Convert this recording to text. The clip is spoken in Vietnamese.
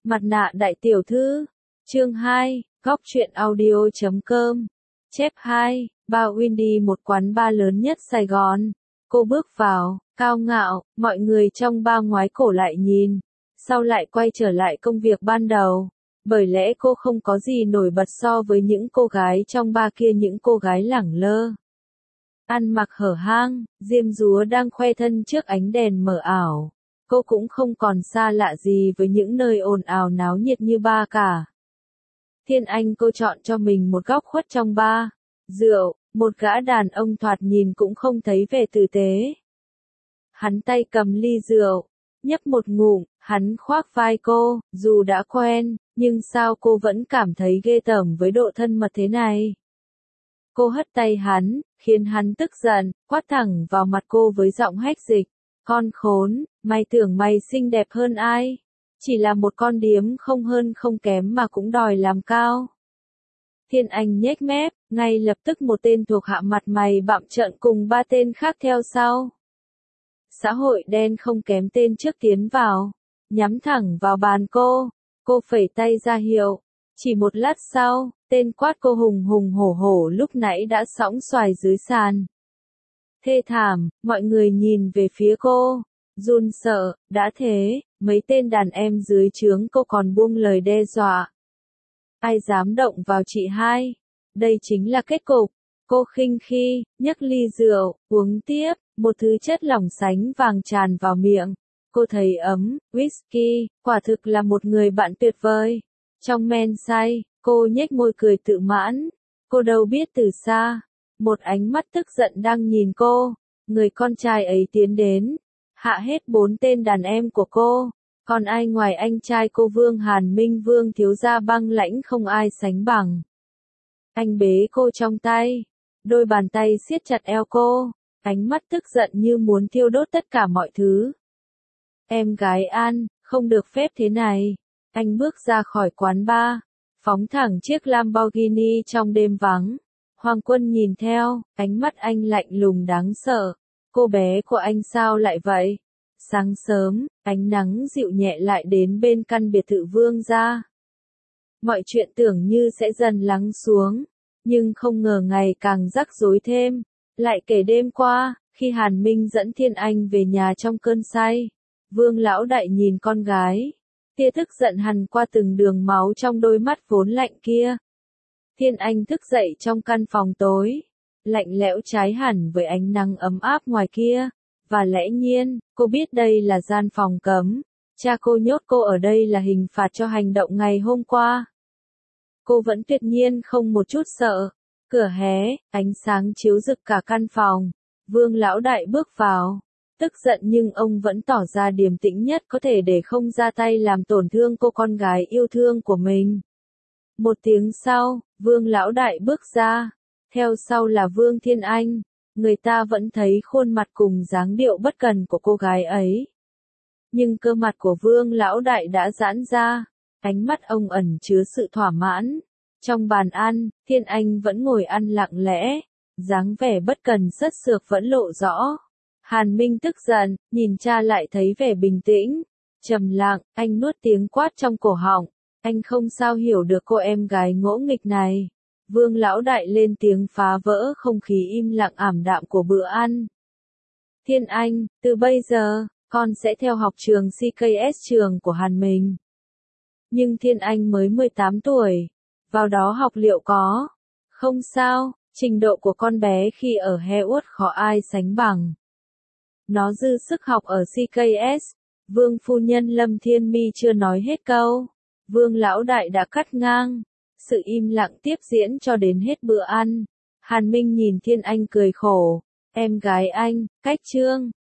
Mặt nạ đại tiểu thư. Chương 2, góc truyện audio.com. Chép 2, Bar Windy, một quán bar lớn nhất Sài Gòn. Cô bước vào, cao ngạo, mọi người trong bar ngoái cổ lại nhìn, sau lại quay trở lại công việc ban đầu. Bởi lẽ cô không có gì nổi bật so với những cô gái trong bar kia, những cô gái lẳng lơ, ăn mặc hở hang, diêm dúa đang khoe thân trước ánh đèn mờ ảo. Cô cũng không còn xa lạ gì với những nơi ồn ào náo nhiệt như bar cả. Thiên Anh cô chọn cho mình một góc khuất trong bar. Rượu, một gã đàn ông thoạt nhìn cũng không thấy vẻ tử tế. Hắn tay cầm ly rượu, nhấp một ngụm, hắn khoác vai cô, dù đã quen, nhưng sao cô vẫn cảm thấy ghê tởm với độ thân mật thế này. Cô hất tay hắn, khiến hắn tức giận, quát thẳng vào mặt cô với giọng hách dịch. Con khốn, mày tưởng mày xinh đẹp hơn ai? Chỉ là một con điếm không hơn không kém mà cũng đòi làm cao. Thiên Anh nhếch mép, ngay lập tức một tên thuộc hạ mặt mày bặm trợn cùng ba tên khác theo sau. Xã hội đen không kém tên trước tiến vào, nhắm thẳng vào bàn cô phẩy tay ra hiệu. Chỉ một lát sau, tên quát cô hùng hùng hổ hổ lúc nãy đã sõng xoài dưới sàn. Thê thảm, mọi người nhìn về phía cô, run sợ, đã thế, mấy tên đàn em dưới trướng cô còn buông lời đe dọa. Ai dám động vào chị hai? Đây chính là kết cục. Cô khinh khi, nhấc ly rượu, uống tiếp, một thứ chất lỏng sánh vàng tràn vào miệng. Cô thấy ấm, whisky, quả thực là một người bạn tuyệt vời. Trong men say, cô nhếch môi cười tự mãn. Cô đâu biết từ xa, một ánh mắt tức giận đang nhìn cô. Người con trai ấy tiến đến, hạ hết 4 tên đàn em của cô. Còn ai ngoài anh trai cô Vương Hàn Minh, Vương thiếu gia băng lãnh không ai sánh bằng. Anh bế cô trong tay, đôi bàn tay siết chặt eo cô, ánh mắt tức giận như muốn thiêu đốt tất cả mọi thứ. Em gái An, không được phép thế này. Anh bước ra khỏi quán bar, phóng thẳng chiếc Lamborghini trong đêm vắng. Hoàng Quân nhìn theo, ánh mắt anh lạnh lùng đáng sợ. Cô bé của anh sao lại vậy? Sáng sớm, ánh nắng dịu nhẹ lại đến bên căn biệt thự Vương gia. Mọi chuyện tưởng như sẽ dần lắng xuống, nhưng không ngờ ngày càng rắc rối thêm. Lại kể đêm qua, khi Hàn Minh dẫn Thiên Anh về nhà trong cơn say, Vương lão đại nhìn con gái, tia tức giận hằn qua từng đường máu trong đôi mắt vốn lạnh kia. Thiên Anh thức dậy trong căn phòng tối, lạnh lẽo trái hẳn với ánh nắng ấm áp ngoài kia. Và lẽ nhiên, cô biết đây là gian phòng cấm. Cha cô nhốt cô ở đây là hình phạt cho hành động ngày hôm qua. Cô vẫn tuyệt nhiên không một chút sợ. Cửa hé, ánh sáng chiếu rực cả căn phòng. Vương lão đại bước vào. Tức giận nhưng ông vẫn tỏ ra điềm tĩnh nhất có thể để không ra tay làm tổn thương cô con gái yêu thương của mình. Một tiếng sau, Vương lão đại bước ra. Theo sau là Vương Thiên Anh. Người ta vẫn thấy khuôn mặt cùng dáng điệu bất cần của cô gái ấy. Nhưng cơ mặt của Vương lão đại đã giãn ra, ánh mắt ông ẩn chứa sự thỏa mãn. Trong bàn ăn, Thiên Anh vẫn ngồi ăn lặng lẽ, dáng vẻ bất cần sất sược vẫn lộ rõ. Hàn Minh tức giận, nhìn cha lại thấy vẻ bình tĩnh, trầm lặng, anh nuốt tiếng quát trong cổ họng. Anh không sao hiểu được cô em gái ngỗ nghịch này. Vương lão đại lên tiếng phá vỡ không khí im lặng ảm đạm của bữa ăn. Thiên Anh, từ bây giờ, con sẽ theo học trường CKS trường của Hàn Minh. Nhưng Thiên Anh mới 18 tuổi, vào đó học liệu có? Không sao, trình độ của con bé khi ở Hewlett khó ai sánh bằng. Nó dư sức học ở CKS. Vương phu nhân Lâm Thiên Mi chưa nói hết câu. Vương lão đại đã cắt ngang. Sự im lặng tiếp diễn cho đến hết bữa ăn. Hàn Minh nhìn Thiên Anh cười khổ. Em gái anh, cách chương.